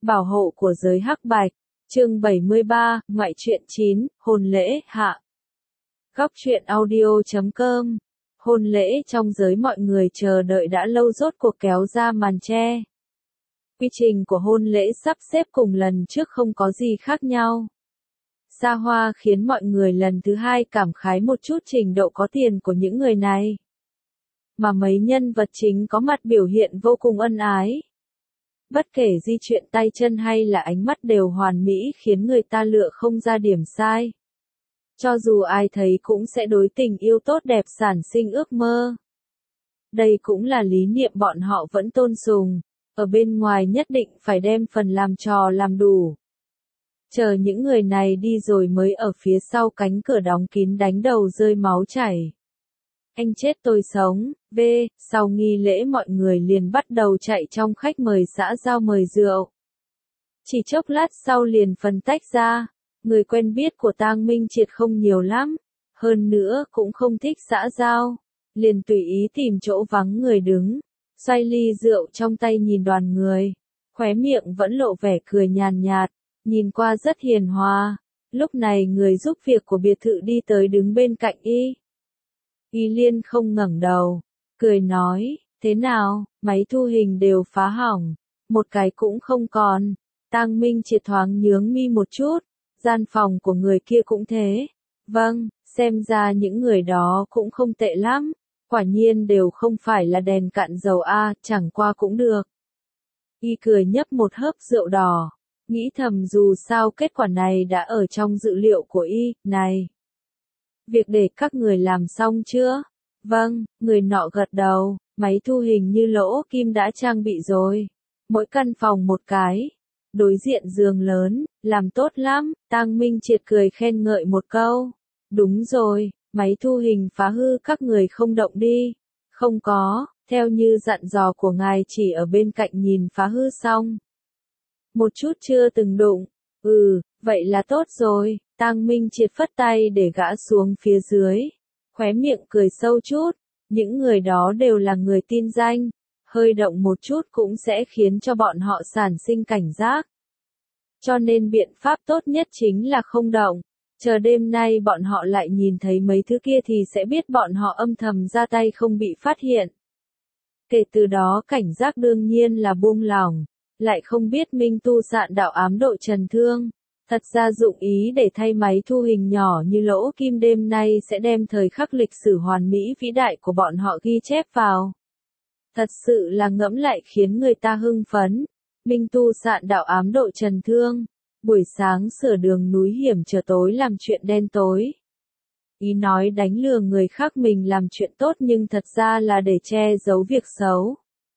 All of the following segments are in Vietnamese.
Bảo hộ của giới hắc bạch. Chương 73, ngoại truyện 9, hôn lễ, hạ. Góc truyện audio.com. Hôn lễ trong giới mọi người chờ đợi đã lâu rốt cuộc kéo ra màn che. Quy trình của hôn lễ sắp xếp cùng lần trước không có gì khác nhau. Xa hoa khiến mọi người lần thứ hai cảm khái một chút trình độ có tiền của những người này. Mà mấy nhân vật chính có mặt biểu hiện vô cùng ân ái. Bất kể di chuyển tay chân hay là ánh mắt đều hoàn mỹ khiến người ta lựa không ra điểm sai. Cho dù ai thấy cũng sẽ đối tình yêu tốt đẹp sản sinh ước mơ. Đây cũng là lý niệm bọn họ vẫn tôn sùng, ở bên ngoài nhất định phải đem phần làm trò làm đủ. Chờ những người này đi rồi mới ở phía sau cánh cửa đóng kín đánh đầu rơi máu chảy. Anh chết tôi sống, sau nghi lễ mọi người liền bắt đầu chạy trong khách mời xã giao mời rượu. Chỉ chốc lát sau liền phân tách ra, người quen biết của Tang Minh Triệt không nhiều lắm, hơn nữa cũng không thích xã giao, liền tùy ý tìm chỗ vắng người đứng, xoay ly rượu trong tay nhìn đoàn người, khóe miệng vẫn lộ vẻ cười nhàn nhạt, nhìn qua rất hiền hòa. Lúc này người giúp việc của biệt thự đi tới đứng bên cạnh y. Y Liên không ngẩng đầu, cười nói, thế nào, máy thu hình đều phá hỏng, một cái cũng không còn. Tang Minh Triệt thoáng nhướng mi một chút, gian phòng của người kia cũng thế. Vâng, xem ra những người đó cũng không tệ lắm, quả nhiên đều không phải là đèn cạn dầu a, chẳng qua cũng được. Y cười nhấp một hớp rượu đỏ, nghĩ thầm dù sao kết quả này đã ở trong dự liệu của y, này. Việc để các người làm xong chưa? Vâng, người nọ gật đầu, máy thu hình như lỗ kim đã trang bị rồi. Mỗi căn phòng một cái. Đối diện giường lớn, làm tốt lắm, Tang Minh Triệt cười khen ngợi một câu. Đúng rồi, máy thu hình phá hư các người không động đi. Không có, theo như dặn dò của ngài chỉ ở bên cạnh nhìn phá hư xong. Một chút chưa từng đụng. Vậy là tốt rồi. Tang Minh Triệt phất tay để gã xuống phía dưới, khóe miệng cười sâu chút, những người đó đều là người tin danh, hơi động một chút cũng sẽ khiến cho bọn họ sản sinh cảnh giác. Cho nên biện pháp tốt nhất chính là không động, chờ đêm nay bọn họ lại nhìn thấy mấy thứ kia thì sẽ biết bọn họ âm thầm ra tay không bị phát hiện. Kể từ đó cảnh giác đương nhiên là buông lỏng, lại không biết Minh Tu Sạn đạo ám độ Trần Thương. Thật ra dụng ý để thay máy thu hình nhỏ như lỗ kim đêm nay sẽ đem thời khắc lịch sử hoàn mỹ vĩ đại của bọn họ ghi chép vào. Thật sự là ngẫm lại khiến người ta hưng phấn. Minh Tu Sạn đạo ám độ Trần Thương. Buổi sáng sửa đường núi hiểm trở tối làm chuyện đen tối. Ý nói đánh lừa người khác mình làm chuyện tốt nhưng thật ra là để che giấu việc xấu.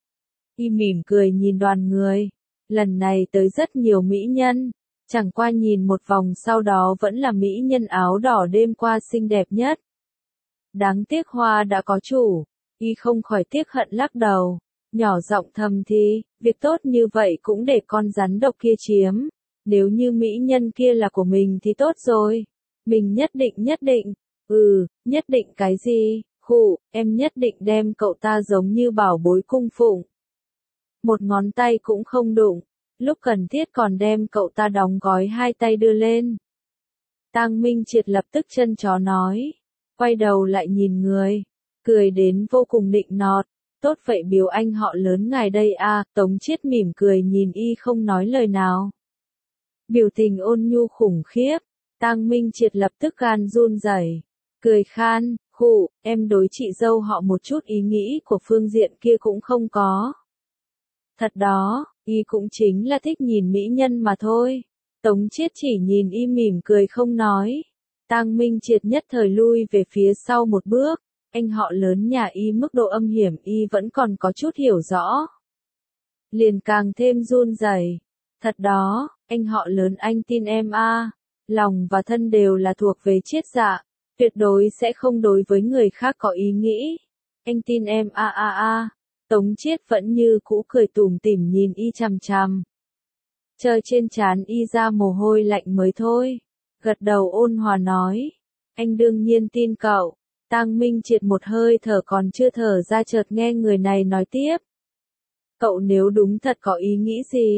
Y mỉm cười nhìn đoàn người. Lần này tới rất nhiều mỹ nhân. Chẳng qua nhìn một vòng sau đó vẫn là mỹ nhân áo đỏ đêm qua xinh đẹp nhất. Đáng tiếc hoa đã có chủ, y không khỏi tiếc hận lắc đầu, nhỏ giọng thầm thì, việc tốt như vậy cũng để con rắn độc kia chiếm, nếu như mỹ nhân kia là của mình thì tốt rồi, mình nhất định, nhất định cái gì, em nhất định đem cậu ta giống như bảo bối cung phụng. Một ngón tay cũng không đụng. Lúc cần thiết còn đem cậu ta đóng gói hai tay đưa lên. Tang Minh Triệt lập tức chân chó nói. Quay đầu lại nhìn người. Cười đến vô cùng nịnh nọt. Tốt vậy biếu anh họ lớn ngài đây à. Tống Chiết mỉm cười nhìn y không nói lời nào. Biểu tình ôn nhu khủng khiếp. Tang Minh Triệt lập tức gan run rẩy. Cười khan. Em đối chị dâu họ một chút ý nghĩ của phương diện kia cũng không có. Thật đó. Y cũng chính là thích nhìn mỹ nhân mà thôi. Tống Chiết chỉ nhìn y mỉm cười không nói. Tang Minh Triệt nhất thời lui về phía sau một bước. Anh họ lớn nhà y mức độ âm hiểm y vẫn còn có chút hiểu rõ. Liền càng thêm run rẩy. Thật đó, anh họ lớn anh tin em a. Lòng và thân đều là thuộc về Chiết dạ. Tuyệt đối sẽ không đối với người khác có ý nghĩ. Anh tin em a. Tống Chiết vẫn như cũ cười tủm tỉm nhìn y chằm chằm. Chờ trên trán y ra mồ hôi lạnh mới thôi. Gật đầu ôn hòa nói. Anh đương nhiên tin cậu. Tang Minh Triệt một hơi thở còn chưa thở ra chợt nghe người này nói tiếp. Cậu nếu đúng thật có ý nghĩ gì?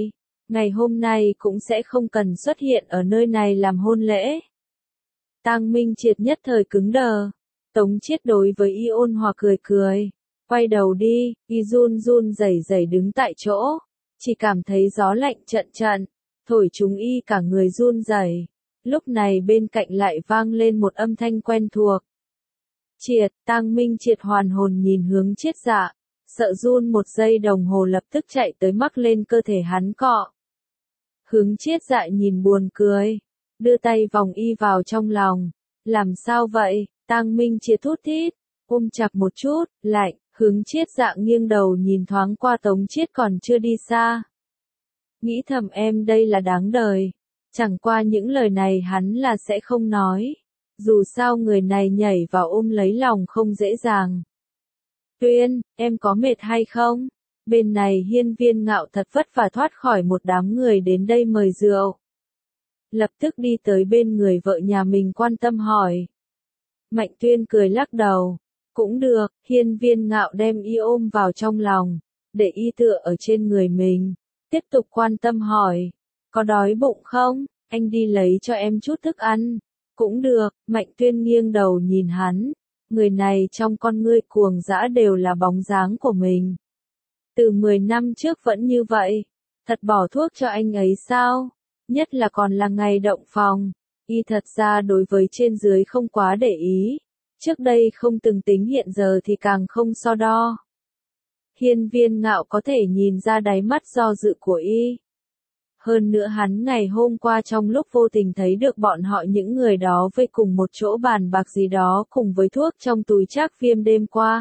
ngày hôm nay cũng sẽ không cần xuất hiện ở nơi này làm hôn lễ. Tang Minh Triệt nhất thời cứng đờ. Tống Chiết đối với y ôn hòa cười cười. Quay đầu đi, y run run rẩy rẩy đứng tại chỗ. Chỉ cảm thấy gió lạnh trận trận, thổi chúng y cả người run rẩy. Lúc này bên cạnh lại vang lên một âm thanh quen thuộc. Triệt, Tang Minh Triệt hoàn hồn nhìn hướng Chiết Dạ, sợ run một giây đồng hồ lập tức chạy tới mắc lên cơ thể hắn cọ. Hướng Chiết Dạ nhìn buồn cười, đưa tay vòng y vào trong lòng. Làm sao vậy? Tang Minh Triệt thút thít, ôm chặt một chút, lạnh. Hướng Chiết Dạ nghiêng đầu nhìn thoáng qua Tống Chiết còn chưa đi xa. Nghĩ thầm em đây là đáng đời. Chẳng qua những lời này hắn là sẽ không nói. Dù sao người này nhảy vào ôm lấy lòng không dễ dàng. Tuyên, em có mệt hay không? Bên này Hiên Viên Ngạo thật vất vả thoát khỏi một đám người đến đây mời rượu. Lập tức đi tới bên người vợ nhà mình quan tâm hỏi. Mạnh Tuyên cười lắc đầu. Cũng được, Hiên Viên Ngạo đem y ôm vào trong lòng, để y tựa ở trên người mình. Tiếp tục quan tâm hỏi. Có đói bụng không? Anh đi lấy cho em chút thức ăn. Cũng được, Mạnh Tuyên nghiêng đầu nhìn hắn. Người này trong con ngươi cuồng dã đều là bóng dáng của mình. Từ 10 năm trước vẫn như vậy. Thật bỏ thuốc cho anh ấy sao? Nhất là còn là ngày động phòng. Y thật ra đối với trên dưới không quá để ý. Trước đây không từng tính hiện giờ thì càng không so đo. Hiên Viên Ngạo có thể nhìn ra đáy mắt do dự của y. Hơn nữa hắn ngày hôm qua trong lúc vô tình thấy được bọn họ những người đó vây cùng một chỗ bàn bạc gì đó cùng với thuốc trong túi Trác Viêm đêm qua.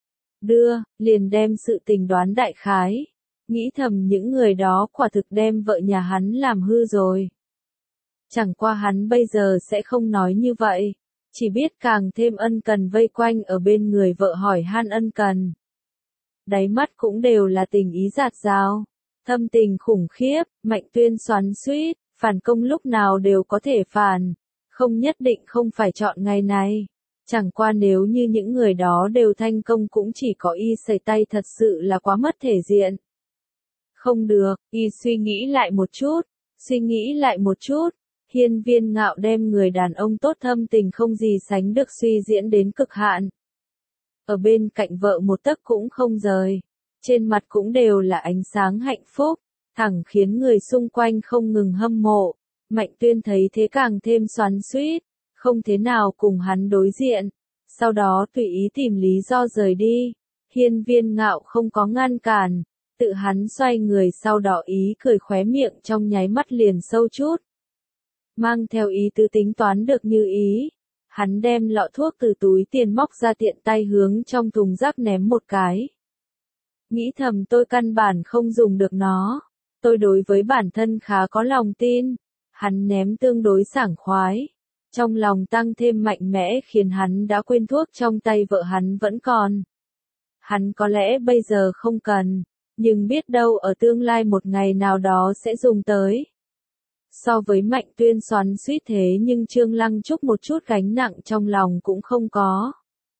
Liền đem sự tình đoán đại khái. Nghĩ thầm những người đó quả thực đem vợ nhà hắn làm hư rồi. Chẳng qua hắn bây giờ sẽ không nói như vậy. Chỉ biết càng thêm ân cần vây quanh ở bên người vợ hỏi han ân cần. Đáy mắt cũng đều là tình ý dạt dào. Thâm tình khủng khiếp, Mạnh Tuyên xoắn xuýt, phản công lúc nào đều có thể phản. Không nhất định không phải chọn ngày này. Chẳng qua nếu như những người đó đều thành công cũng chỉ có y sẩy tay thật sự là quá mất thể diện. Không được, y suy nghĩ lại một chút. Hiên Viên Ngạo đem người đàn ông tốt thâm tình không gì sánh được suy diễn đến cực hạn. Ở bên cạnh vợ một tấc cũng không rời. Trên mặt cũng đều là ánh sáng hạnh phúc, thẳng khiến người xung quanh không ngừng hâm mộ. Mạnh Tuyên thấy thế càng thêm xoắn xuýt, không thế nào cùng hắn đối diện. Sau đó tùy ý tìm lý do rời đi. Hiên Viên Ngạo không có ngăn cản, tự hắn xoay người sau đó ý cười khóe miệng trong nháy mắt liền sâu chút. Mang theo ý tứ tính toán được như ý. Hắn đem lọ thuốc từ túi tiền móc ra tiện tay hướng trong thùng rác ném một cái. Nghĩ thầm tôi căn bản không dùng được nó. Tôi đối với bản thân khá có lòng tin. Hắn ném tương đối sảng khoái. Trong lòng tăng thêm mạnh mẽ khiến hắn đã quên thuốc trong tay vợ hắn vẫn còn. Hắn có lẽ bây giờ không cần. Nhưng biết đâu ở tương lai một ngày nào đó sẽ dùng tới. So với Mạnh Tuyên xoắn xuýt thế nhưng Trương Lăng Trúc một chút gánh nặng trong lòng cũng không có.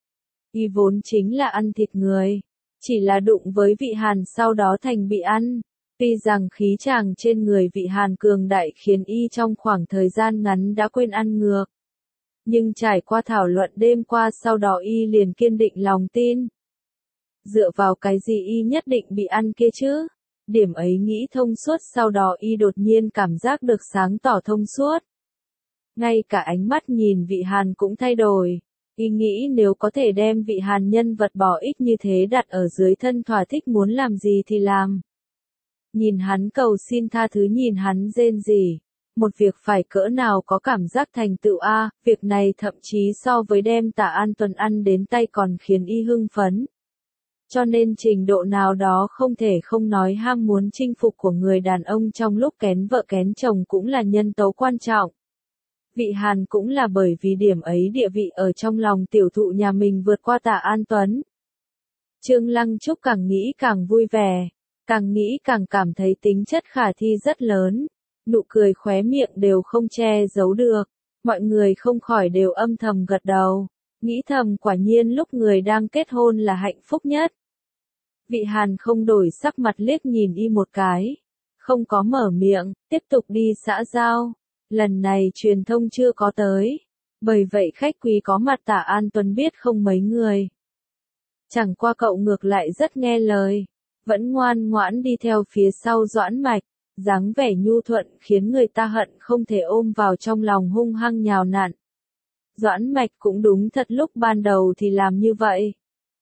Y vốn chính là ăn thịt người. Chỉ là đụng với Vị Hàn sau đó thành bị ăn. Tuy rằng khí chàng trên người Vị Hàn cường đại khiến y trong khoảng thời gian ngắn đã quên ăn ngược. Nhưng trải qua thảo luận đêm qua sau đó y liền kiên định lòng tin. Dựa vào cái gì y nhất định bị ăn kia chứ? Điểm ấy nghĩ thông suốt sau đó y đột nhiên cảm giác được sáng tỏ thông suốt. Ngay cả ánh mắt nhìn Vị Hàn cũng thay đổi. Y nghĩ nếu có thể đem Vị Hàn nhân vật bỏ ích như thế đặt ở dưới thân thỏa thích muốn làm gì thì làm. Nhìn hắn cầu xin tha thứ nhìn hắn rên rỉ. Một việc phải cỡ nào có cảm giác thành tựu a, việc này thậm chí so với đem Tả An Tuần ăn đến tay còn khiến y hưng phấn. Cho nên trình độ nào đó không thể không nói ham muốn chinh phục của người đàn ông trong lúc kén vợ kén chồng cũng là nhân tố quan trọng. Vị Hàn cũng là bởi vì điểm ấy địa vị ở trong lòng tiểu thụ nhà mình vượt qua Tả An Tuấn. Trương Lăng Trúc càng nghĩ càng vui vẻ, càng nghĩ càng cảm thấy tính chất khả thi rất lớn, nụ cười khóe miệng đều không che giấu được, mọi người không khỏi đều âm thầm gật đầu, nghĩ thầm quả nhiên lúc người đang kết hôn là hạnh phúc nhất. Vị Hàn không đổi sắc mặt liếc nhìn y một cái, không có mở miệng, tiếp tục đi xã giao. Lần này truyền thông chưa có tới. Bởi vậy khách quý có mặt Tạ An Tuấn biết không mấy người. Chẳng qua cậu ngược lại rất nghe lời. Vẫn ngoan ngoãn đi theo phía sau Doãn Mạch. Dáng vẻ nhu thuận khiến người ta hận không thể ôm vào trong lòng hung hăng nhào nặn. Doãn Mạch cũng đúng thật lúc ban đầu thì làm như vậy.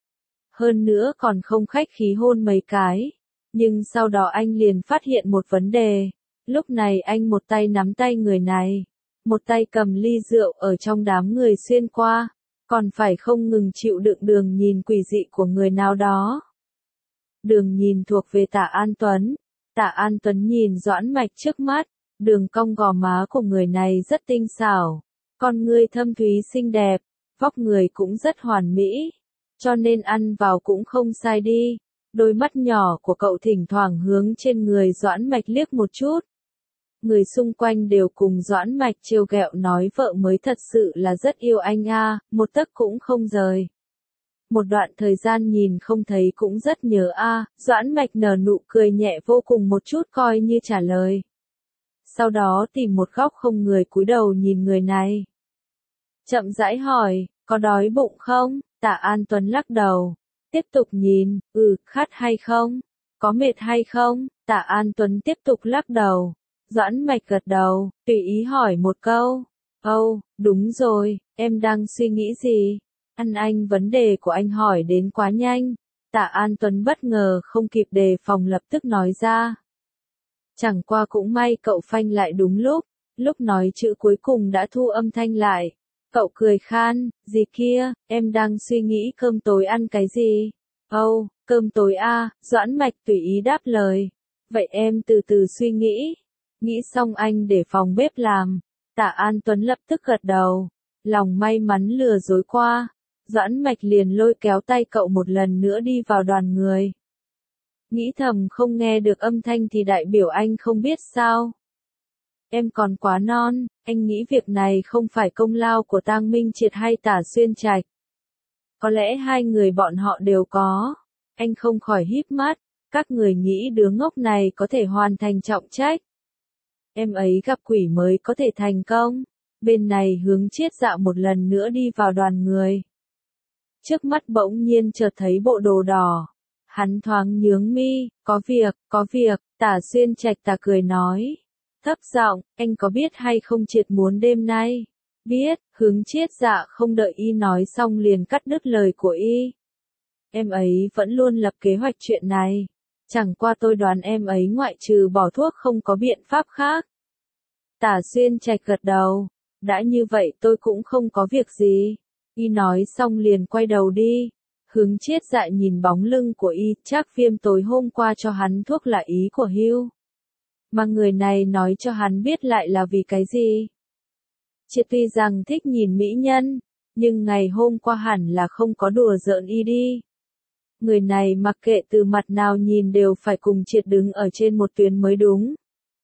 Hơn nữa còn không khách khí hôn mấy cái. Nhưng sau đó anh liền phát hiện một vấn đề. Lúc này anh một tay nắm tay người này. Một tay cầm ly rượu ở trong đám người xuyên qua. Còn phải không ngừng chịu đựng đường nhìn quỷ dị của người nào đó. Đường nhìn thuộc về Tạ An Tuấn. Tạ An Tuấn nhìn Doãn Mạch trước mắt. Đường cong gò má của người này rất tinh xảo. Con ngươi thâm thúy xinh đẹp. Vóc người cũng rất hoàn mỹ. Cho nên ăn vào cũng không sai đi. Đôi mắt nhỏ của cậu thỉnh thoảng hướng trên người Doãn Mạch liếc một chút. Người xung quanh đều cùng Doãn Mạch trêu ghẹo nói vợ mới thật sự là rất yêu anh a, một tấc cũng không rời. Một đoạn thời gian nhìn không thấy cũng rất nhớ a, Doãn Mạch nở nụ cười nhẹ vô cùng một chút coi như trả lời. Sau đó tìm một góc không người cúi đầu nhìn người này. Chậm rãi hỏi, có đói bụng không? Tạ An Tuấn lắc đầu. Tiếp tục nhìn, khát hay không? Có mệt hay không? Tạ An Tuấn tiếp tục lắc đầu. Doãn Mạch gật đầu, tùy ý hỏi một câu. Đúng rồi, em đang suy nghĩ gì? Anh vấn đề của anh hỏi đến quá nhanh. Tạ An Tuấn bất ngờ không kịp đề phòng lập tức nói ra. Chẳng qua cũng may cậu phanh lại đúng lúc nói chữ cuối cùng đã thu âm thanh lại. Cậu cười khan, gì kia, em đang suy nghĩ cơm tối ăn cái gì? Cơm tối a, Doãn Mạch tùy ý đáp lời. Vậy em từ từ suy nghĩ. Nghĩ xong anh để phòng bếp làm. Tạ An Tuấn lập tức gật đầu. Lòng may mắn lừa dối qua. Doãn Mạch liền lôi kéo tay cậu một lần nữa đi vào đoàn người. Nghĩ thầm không nghe được âm thanh thì đại biểu anh không biết sao. Em còn quá non, anh nghĩ việc này không phải công lao của Tang Minh Triệt hay Tả Xuyên Trạch. Có lẽ hai người bọn họ đều có. Anh không khỏi híp mắt, các người nghĩ đứa ngốc này có thể hoàn thành trọng trách. Em ấy gặp quỷ mới có thể thành công. Bên này Hướng Chiết dạo một lần nữa đi vào đoàn người. Trước mắt bỗng nhiên chợt thấy bộ đồ đỏ. Hắn thoáng nhướng mi, có việc, Tả Xuyên Trạch ta cười nói. Thấp giọng, anh có biết hay không Triệt muốn đêm nay? Biết, Hướng Chiết dạ không đợi y nói xong liền cắt đứt lời của y. Em ấy vẫn luôn lập kế hoạch chuyện này. Chẳng qua tôi đoán em ấy ngoại trừ bỏ thuốc không có biện pháp khác. Tả Xuyên Trạch gật đầu. Đã như vậy tôi cũng không có việc gì. Y nói xong liền quay đầu đi. Hướng Chiết dạ nhìn bóng lưng của y, chắc Viêm tối hôm qua cho hắn thuốc là ý của Hưu. Mà người này nói cho hắn biết lại là vì cái gì? Triệt tuy rằng thích nhìn mỹ nhân, nhưng ngày hôm qua hẳn là không có đùa giỡn y đi. Người này mặc kệ từ mặt nào nhìn đều phải cùng Triệt đứng ở trên một tuyến mới đúng.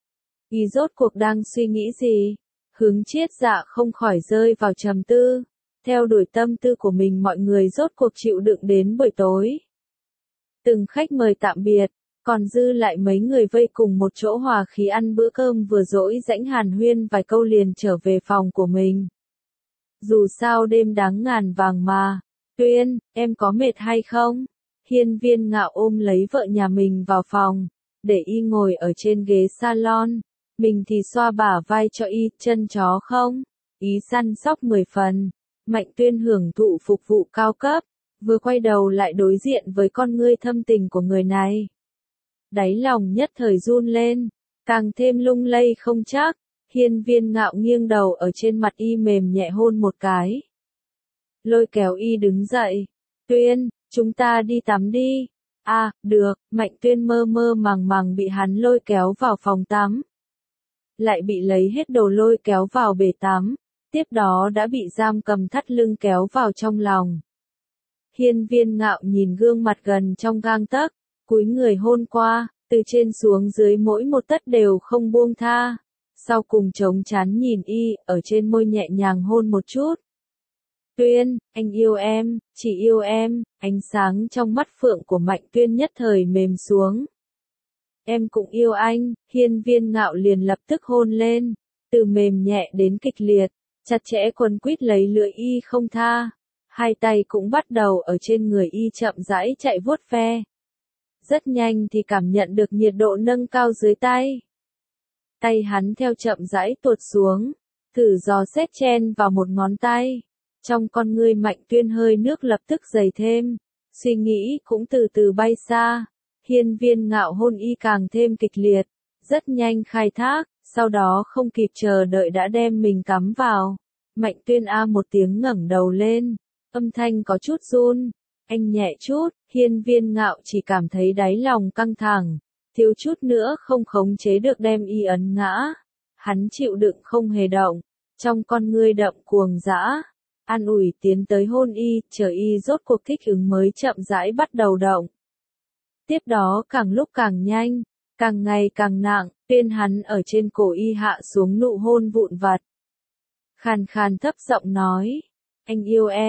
Y rốt cuộc đang suy nghĩ gì? Hướng Chiết dạ không khỏi rơi vào trầm tư. Theo đuổi tâm tư của mình mọi người rốt cuộc chịu đựng đến buổi tối. Từng khách mời tạm biệt. Còn dư lại mấy người vây cùng một chỗ hòa khí ăn bữa cơm vừa dỗi rãnh hàn huyên vài câu liền trở về phòng của mình. Dù sao đêm đáng ngàn vàng mà. Tuyên, em có mệt hay không? Hiên Viên Ngạo ôm lấy vợ nhà mình vào phòng, để y ngồi ở trên ghế salon. Mình thì xoa bả vai cho y, chân chó không? Ý săn sóc 10 phần. Mạnh Tuyên hưởng thụ phục vụ cao cấp, vừa quay đầu lại đối diện với con ngươi thâm tình của người này. Đáy lòng nhất thời run lên, càng thêm lung lay không chắc. Hiên Viên Ngạo nghiêng đầu ở trên mặt y mềm nhẹ hôn một cái. Lôi kéo y đứng dậy. Tuyên, chúng ta đi tắm đi. Được, Mạnh Tuyên mơ mơ màng màng bị hắn lôi kéo vào phòng tắm. Lại bị lấy hết đồ lôi kéo vào bể tắm. Tiếp đó đã bị giam cầm thắt lưng kéo vào trong lòng. Hiên Viên Ngạo nhìn gương mặt gần trong gang tấc, cúi người hôn qua, từ trên xuống dưới mỗi một tấc đều không buông tha. Sau cùng chống chán nhìn y, ở trên môi nhẹ nhàng hôn một chút. Tuyên, anh yêu em, chỉ yêu em. Ánh sáng trong mắt phượng của Mạnh Tuyên nhất thời mềm xuống. em cũng yêu anh, Hiên Viên Ngạo liền lập tức hôn lên, từ mềm nhẹ đến kịch liệt, chặt chẽ quấn quýt lấy lưỡi y không tha. Hai tay cũng bắt đầu ở trên người y chậm rãi chạy vuốt ve. Rất nhanh thì cảm nhận được nhiệt độ nâng cao dưới tay. Tay hắn theo chậm rãi tuột xuống, thử dò xét chen vào một ngón tay. Trong con ngươi Mạnh Tuyên hơi nước lập tức dày thêm, suy nghĩ cũng từ từ bay xa. Hiên Viên Ngạo hôn y càng thêm kịch liệt, rất nhanh khai thác, sau đó không kịp chờ đợi đã đem mình cắm vào. Mạnh Tuyên a một tiếng ngẩng đầu lên, âm thanh có chút run, anh nhẹ chút, Hiên Viên Ngạo chỉ cảm thấy đáy lòng căng thẳng, thiếu chút nữa không khống chế được đem y ấn ngã. Hắn chịu đựng không hề động, trong con ngươi đậm cuồng dã, an ủi tiến tới hôn y, chờ y rốt cuộc thích ứng mới chậm rãi bắt đầu động. Tiếp đó càng lúc càng nhanh, càng ngày càng nặng, Tuyên hắn ở trên cổ y hạ xuống nụ hôn vụn vặt. Khàn khàn thấp giọng nói, anh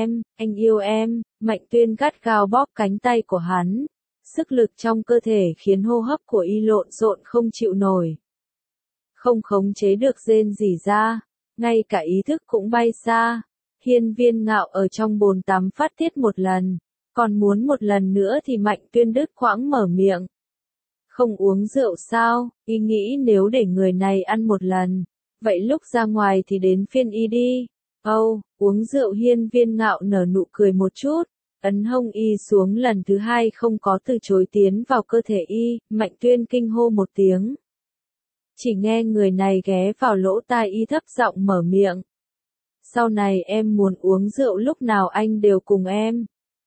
yêu em, Mạnh Tuyên gắt gao bóp cánh tay của hắn. Sức lực trong cơ thể khiến hô hấp của y lộn xộn không chịu nổi. Không khống chế được rên rỉ ra, ngay cả ý thức cũng bay xa. Hiên Viên Ngạo ở trong bồn tắm phát tiết một lần, còn muốn một lần nữa thì Mạnh Tuyên đứt quãng mở miệng. Không uống rượu sao, y nghĩ nếu để người này ăn một lần, vậy lúc ra ngoài thì đến phiên y đi. Uống rượu. Hiên Viên Ngạo nở nụ cười một chút, ấn hông y xuống lần thứ hai không có từ chối tiến vào cơ thể y. Mạnh Tuyên kinh hô một tiếng. Chỉ nghe người này ghé vào lỗ tai y thấp giọng mở miệng. Sau này em muốn uống rượu lúc nào anh đều cùng em.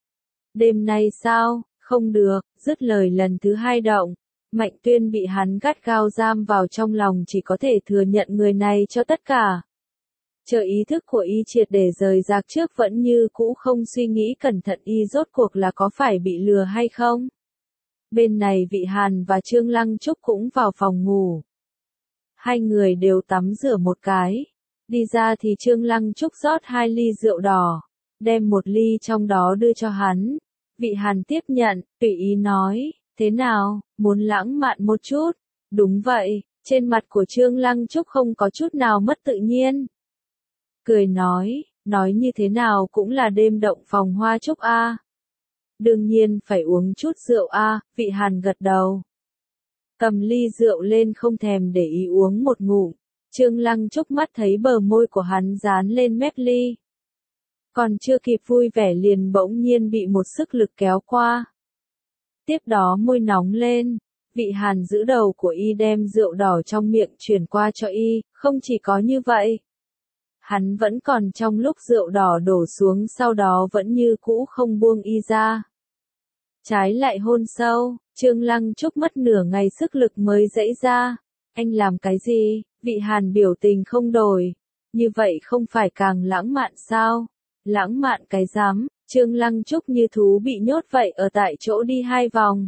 Đêm nay sao, không được, dứt lời lần thứ hai động. Mạnh Tuyên bị hắn gắt gao giam vào trong lòng, chỉ có thể thừa nhận người này cho tất cả. Chờ ý thức của y triệt để rời rạc trước vẫn như cũ không suy nghĩ cẩn thận y rốt cuộc là có phải bị lừa hay không. Bên này Vị Hàn và Trương Lăng Trúc cũng vào phòng ngủ. Hai người đều tắm rửa một cái. Đi ra thì Trương Lăng Trúc rót 2 ly rượu đỏ, đem một ly trong đó đưa cho hắn. Vị Hàn tiếp nhận, tùy ý nói, thế nào, muốn lãng mạn một chút? Đúng vậy, trên mặt của Trương Lăng Trúc không có chút nào mất tự nhiên. Cười nói như thế nào cũng là đêm động phòng hoa trúc a. Đương nhiên phải uống chút rượu a. Vị Hàn gật đầu. Cầm ly rượu lên không thèm để ý uống một ngụm. Trương Lăng Trúc mắt thấy bờ môi của hắn dán lên mép ly. Còn chưa kịp vui vẻ liền bỗng nhiên bị một sức lực kéo qua. Tiếp đó môi nóng lên. Vị Hàn giữ đầu của y đem rượu đỏ trong miệng chuyển qua cho y. Không chỉ có như vậy, hắn vẫn còn trong lúc rượu đỏ đổ xuống sau đó vẫn như cũ không buông y ra. Trái lại hôn sâu, Trương Lăng Trúc mất nửa ngày sức lực mới dãy ra. Anh làm cái gì? Vị Hàn biểu tình không đổi. Như vậy không phải càng lãng mạn sao? Lãng mạn cái rắm, Trương Lăng Trúc như thú bị nhốt vậy ở tại chỗ đi 2 vòng.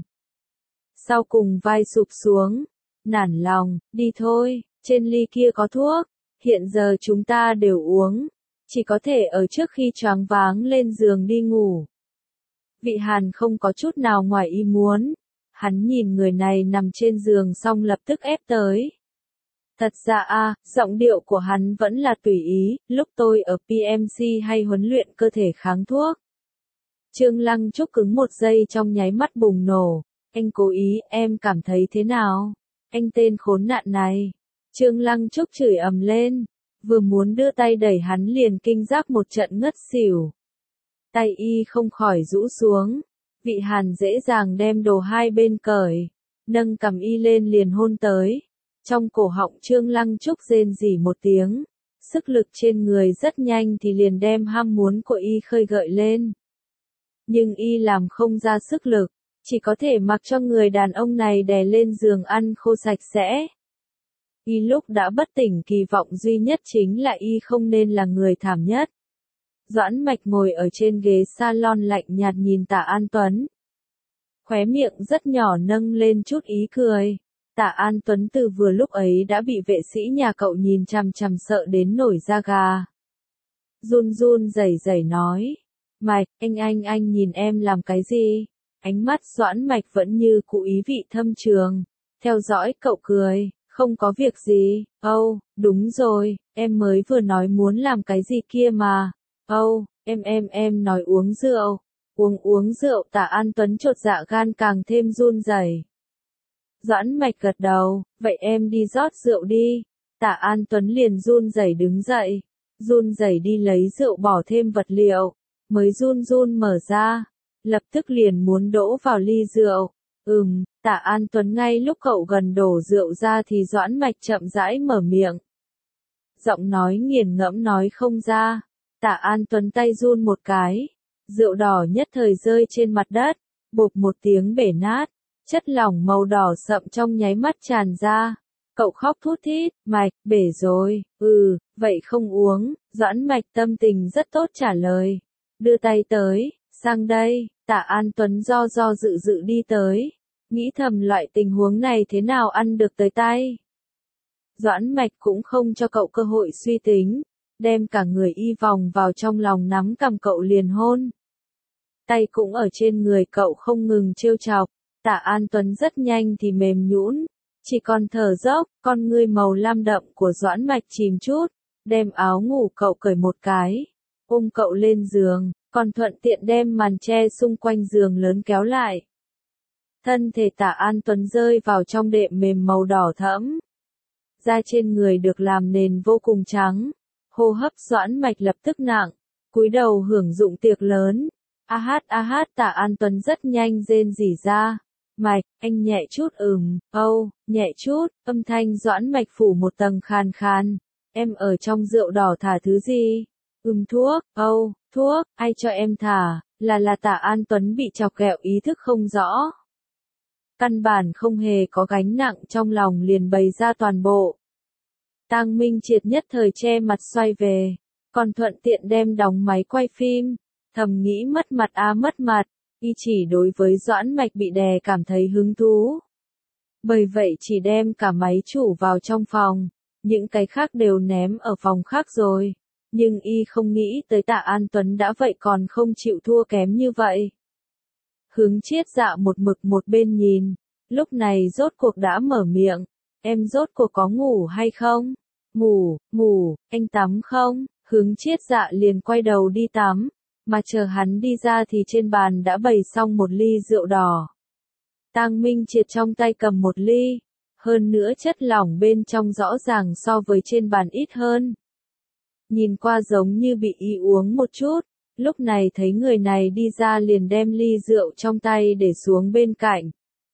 Sau cùng vai sụp xuống. Nản lòng, đi thôi, trên ly kia có thuốc. Hiện giờ chúng ta đều uống, chỉ có thể ở trước khi choáng váng lên giường đi ngủ. Vị Hàn không có chút nào ngoài ý muốn. Hắn nhìn người này nằm trên giường xong lập tức ép tới. Thật ra giọng điệu của hắn vẫn là tùy ý, lúc tôi ở PMC hay huấn luyện cơ thể kháng thuốc. Trương Lăng Trúc cứng một giây trong nháy mắt bùng nổ. Anh cố ý, em cảm thấy thế nào? Anh tên khốn nạn này. Trương Lăng Trúc chửi ầm lên, vừa muốn đưa tay đẩy hắn liền kinh giác một trận ngất xỉu. Tay y không khỏi rũ xuống, Vị Hàn dễ dàng đem đồ hai bên cởi, nâng cằm y lên liền hôn tới. Trong cổ họng Trương Lăng Trúc rên rỉ một tiếng, sức lực trên người rất nhanh thì liền đem ham muốn của y khơi gợi lên. Nhưng y làm không ra sức lực, chỉ có thể mặc cho người đàn ông này đè lên giường ăn khô sạch sẽ. Y lúc đã bất tỉnh kỳ vọng duy nhất chính là y không nên là người thảm nhất. Doãn Mạch ngồi ở trên ghế salon lạnh nhạt nhìn Tạ An Tuấn. Khóe miệng rất nhỏ nâng lên chút ý cười. Tạ An Tuấn từ vừa lúc ấy đã bị vệ sĩ nhà cậu nhìn chằm chằm sợ đến nổi da gà. Run run rẩy rẩy nói. Mạch, anh nhìn em làm cái gì? Ánh mắt Doãn Mạch vẫn như cũ ý vị thâm trường. Theo dõi cậu cười, không có việc gì, đúng rồi, em mới vừa nói muốn làm cái gì kia mà. Em nói uống rượu. Uống rượu. Tả An Tuấn chột dạ gan càng thêm run rẩy. Doãn Mạch gật đầu, vậy em đi rót rượu đi. Tả An Tuấn liền run rẩy đứng dậy, run rẩy đi lấy rượu bỏ thêm vật liệu, mới run run mở ra, lập tức liền muốn đổ vào ly rượu. Tả An Tuấn ngay lúc cậu gần đổ rượu ra thì Doãn Mạch chậm rãi mở miệng. Giọng nói nghiền ngẫm nói không ra. Tả An Tuấn tay run một cái, rượu đỏ nhất thời rơi trên mặt đất, bộp một tiếng bể nát, chất lỏng màu đỏ sậm trong nháy mắt tràn ra. Cậu khóc thút thít, Mạch, bể rồi, vậy không uống. Doãn Mạch tâm tình rất tốt trả lời. Đưa tay tới, sang đây. Tả An Tuấn do dự dự đi tới, nghĩ thầm loại tình huống này thế nào ăn được tới tay. Doãn Mạch cũng không cho cậu cơ hội suy tính, đem cả người y vòng vào trong lòng nắm cầm cậu liền hôn. Tay cũng ở trên người cậu không ngừng trêu chọc. Tả An Tuấn rất nhanh thì mềm nhũn, chỉ còn thở dốc. Con ngươi màu lam đậm của Doãn Mạch chìm chút, đem áo ngủ cậu cởi một cái, ôm cậu lên giường, còn thuận tiện đem màn che xung quanh giường lớn kéo lại. Thân thể Tả An Tuấn rơi vào trong đệm mềm màu đỏ thẫm. Da trên người được làm nền vô cùng trắng, hô hấp Doãn Mạch lập tức nặng, cúi đầu hưởng dụng tiệc lớn. Tả An Tuấn rất nhanh rên rỉ ra. Mạch, anh nhẹ chút nhẹ chút. Âm thanh Doãn Mạch phủ một tầng khàn khàn. Em ở trong rượu đỏ thả thứ gì? Thuốc. Thuốc, ai cho em thả? Là Tả An Tuấn bị chọc ghẹo ý thức không rõ. Căn bản không hề có gánh nặng trong lòng liền bày ra toàn bộ. Tang Minh Triệt nhất thời che mặt xoay về, còn thuận tiện đem đóng máy quay phim, thầm nghĩ mất mặt, y chỉ đối với Doãn Mạch bị đè cảm thấy hứng thú. Bởi vậy chỉ đem cả máy chủ vào trong phòng, những cái khác đều ném ở phòng khác rồi, nhưng y không nghĩ tới Tạ An Tuấn đã vậy còn không chịu thua kém như vậy. Hướng Triết Dạ một mực một bên nhìn, lúc này rốt cuộc đã mở miệng, em rốt cuộc có ngủ hay không? Ngủ, anh tắm không? Hướng Triết Dạ liền quay đầu đi tắm, mà chờ hắn đi ra thì trên bàn đã bày xong một ly rượu đỏ. Tang Minh Triệt trong tay cầm một ly, hơn nữa chất lỏng bên trong rõ ràng so với trên bàn ít hơn. Nhìn qua giống như bị y uống một chút, lúc này thấy người này đi ra liền đem ly rượu trong tay để xuống bên cạnh.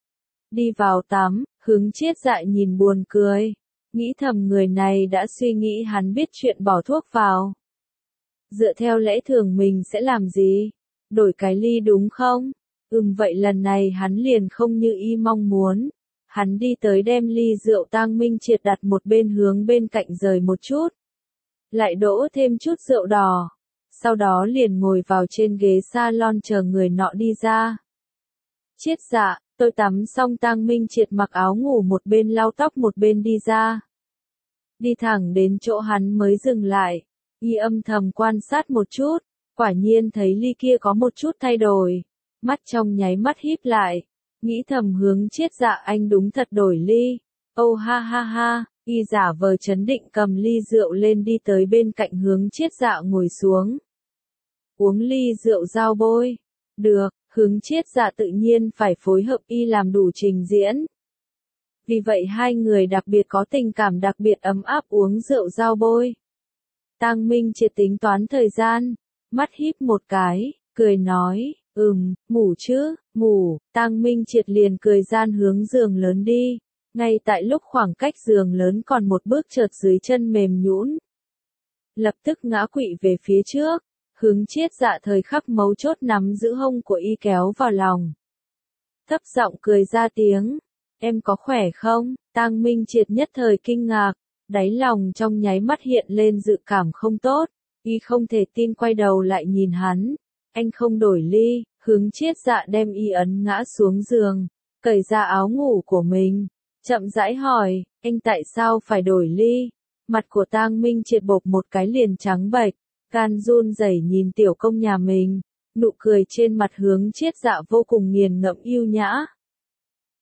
Đi vào tắm, Hướng Triết Dạ nhìn buồn cười, nghĩ thầm người này đã suy nghĩ hắn biết chuyện bỏ thuốc vào. Dựa theo lẽ thường mình sẽ làm gì? Đổi cái ly đúng không? Vậy lần này hắn liền không như y mong muốn. Hắn đi tới đem ly rượu Tang Minh Triệt đặt một bên hướng bên cạnh rời một chút. Lại đổ thêm chút rượu đỏ. Sau đó liền ngồi vào trên ghế salon chờ người nọ đi ra. Triết Dạ, tôi tắm xong. Tang Minh Triệt mặc áo ngủ một bên lau tóc một bên đi ra. Đi thẳng đến chỗ hắn mới dừng lại. Y âm thầm quan sát một chút, quả nhiên thấy ly kia có một chút thay đổi. Mắt trong nháy mắt híp lại, nghĩ thầm Hướng Triết Dạ anh đúng thật đổi ly. Ha, y giả vờ trấn định cầm ly rượu lên đi tới bên cạnh Hướng Triết Dạ ngồi xuống. Uống ly rượu giao bôi. Được, Hướng Triết Dạ tự nhiên phải phối hợp y làm đủ trình diễn. Vì vậy hai người đặc biệt có tình cảm đặc biệt ấm áp uống rượu giao bôi. Tang Minh Triệt tính toán thời gian, mắt híp một cái, cười nói, ngủ chứ, ngủ. Tang Minh Triệt liền cười gian hướng giường lớn đi, ngay tại lúc khoảng cách giường lớn còn một bước chợt dưới chân mềm nhũn, lập tức ngã quỵ về phía trước. Hướng Triết Dạ thời khắc mấu chốt nắm giữ hông của y kéo vào lòng, thấp giọng cười ra tiếng, em có khỏe không? Tang Minh Triệt nhất thời kinh ngạc, đáy lòng trong nháy mắt hiện lên dự cảm không tốt, y không thể tin quay đầu lại nhìn hắn. Anh không đổi ly? Hướng Triết Dạ đem y ấn ngã xuống giường, cởi ra áo ngủ của mình, chậm rãi hỏi, anh tại sao phải đổi ly? Mặt của Tang Minh Triệt bộp một cái liền trắng bệch, gan run rẩy nhìn tiểu công nhà mình, nụ cười trên mặt Hướng Triết Dạ vô cùng nghiền ngẫm yêu nhã.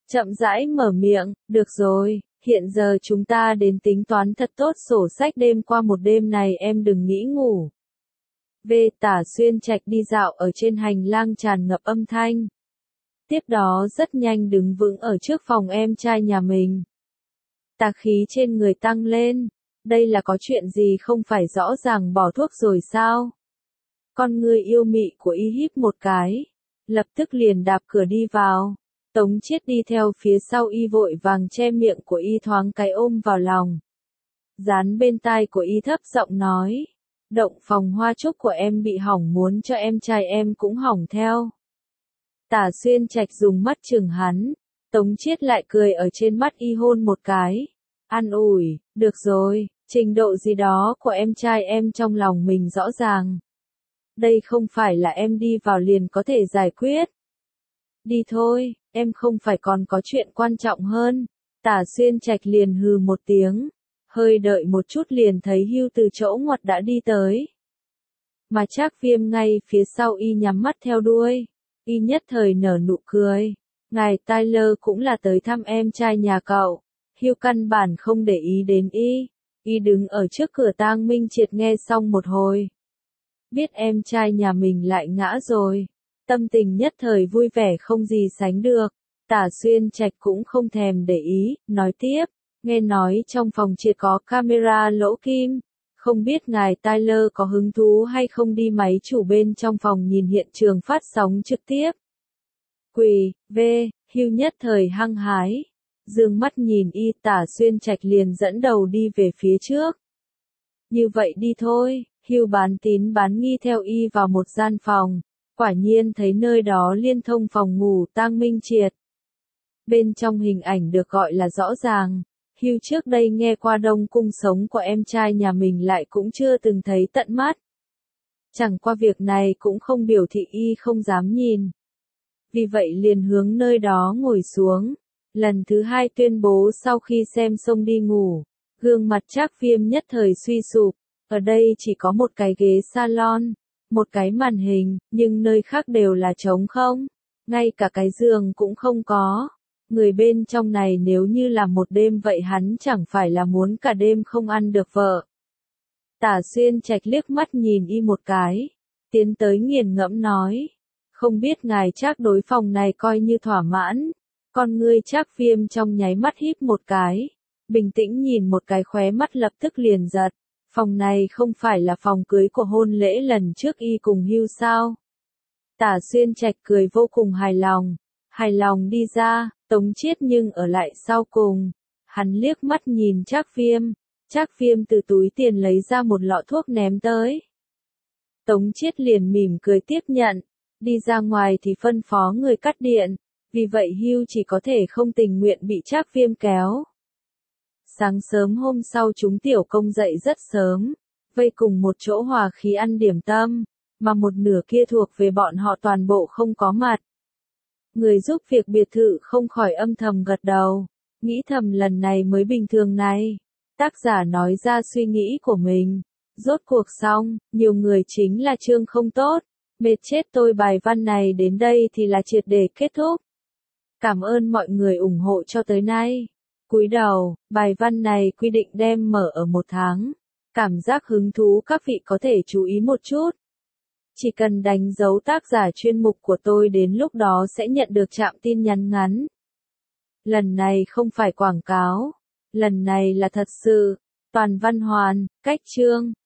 chậm rãi mở miệng, được rồi, hiện giờ chúng ta đến tính toán thật tốt sổ sách đêm qua một đêm này em đừng nghĩ ngủ. Tả Xuyên Trạch đi dạo ở trên hành lang tràn ngập âm thanh. Tiếp đó rất nhanh đứng vững ở trước phòng em trai nhà mình. Tà khí trên người tăng lên. Đây là có chuyện gì không phải rõ ràng bỏ thuốc rồi sao? Con người yêu mị của y híp một cái. Lập tức liền đạp cửa đi vào. Tống Chiết đi theo phía sau y vội vàng che miệng của y thoáng cái ôm vào lòng. Dán bên tai của y thấp giọng nói. Động phòng hoa trúc của em bị hỏng muốn cho em trai em cũng hỏng theo. Tả Xuyên Trạch dùng mắt chừng hắn. Tống Chiết lại cười ở trên mắt y hôn một cái. An ủi, được rồi, trình độ gì đó của em trai em trong lòng mình rõ ràng. Đây không phải là em đi vào liền có thể giải quyết. Đi thôi, em không phải còn có chuyện quan trọng hơn. Tả Xuyên Trạch liền hừ một tiếng. Hơi đợi một chút liền thấy Hưu từ chỗ ngoặt đã đi tới. Mà Trác Viêm ngay phía sau y nhắm mắt theo đuôi. Y nhất thời nở nụ cười. Ngài Tyler cũng là tới thăm em trai nhà cậu. Hưu căn bản không để ý đến y. Y đứng ở trước cửa tang Minh Triệt nghe xong một hồi. Biết em trai nhà mình lại ngã rồi. Tâm tình nhất thời vui vẻ không gì sánh được. Tả Xuyên Trạch cũng không thèm để ý, nói tiếp. Nghe nói trong phòng Triệt có camera lỗ kim. Không biết ngài Tyler có hứng thú hay không đi máy chủ bên trong phòng nhìn hiện trường phát sóng trực tiếp. Hưu nhất thời hăng hái. Dương mắt nhìn y, Tả Xuyên Trạch liền dẫn đầu đi về phía trước. Như vậy đi thôi, Hưu bán tín bán nghi theo y vào một gian phòng. Quả nhiên thấy nơi đó liên thông phòng ngủ tang Minh Triệt. Bên trong hình ảnh được gọi là rõ ràng. Hưu trước đây nghe qua đông cung sống của em trai nhà mình lại cũng chưa từng thấy tận mắt. Chẳng qua việc này cũng không biểu thị y không dám nhìn. Vì vậy liền hướng nơi đó ngồi xuống. Lần thứ hai tuyên bố sau khi xem xong đi ngủ. Gương mặt Trác Viêm nhất thời suy sụp. Ở đây chỉ có một cái ghế salon, một cái màn hình, nhưng nơi khác đều là trống không. Ngay cả cái giường cũng không có. Người bên trong này nếu như là một đêm vậy hắn chẳng phải là muốn cả đêm không ăn được vợ. Tả Xuyên Trạch liếc mắt nhìn y một cái. Tiến tới nghiền ngẫm nói. Không biết ngài Trác đối phòng này coi như thỏa mãn. Con ngươi Trác Viêm trong nháy mắt híp một cái. Bình tĩnh nhìn một cái khóe mắt lập tức liền giật. Phòng này không phải là phòng cưới của hôn lễ lần trước y cùng Hưu sao? Tả Xuyên Trạch cười vô cùng hài lòng. Hài lòng đi ra, Tống Chiết nhưng ở lại sau cùng. Hắn liếc mắt nhìn Trác Viêm. Trác Viêm từ túi tiền lấy ra một lọ thuốc ném tới. Tống Chiết liền mỉm cười tiếp nhận. Đi ra ngoài thì phân phó người cắt điện. Vì vậy Hưu chỉ có thể không tình nguyện bị Trác Viêm kéo. Sáng sớm hôm sau chúng tiểu công dậy rất sớm. Vây cùng một chỗ hòa khí ăn điểm tâm. Mà một nửa kia thuộc về bọn họ toàn bộ không có mặt. Người giúp việc biệt thự không khỏi âm thầm gật đầu. Nghĩ thầm lần này mới bình thường này. Tác giả nói ra suy nghĩ của mình. Rốt cuộc xong, nhiều người chính là chương không tốt. Mệt chết tôi bài văn này đến đây thì là triệt để kết thúc. Cảm ơn mọi người ủng hộ cho tới nay. Cúi đầu, bài văn này quy định đem mở ở 1 tháng. Cảm giác hứng thú các vị có thể chú ý một chút. Chỉ cần đánh dấu tác giả chuyên mục của tôi đến lúc đó sẽ nhận được trạm tin nhắn ngắn. Lần này không phải quảng cáo. Lần này là thật sự. Toàn văn hoàn, cách chương.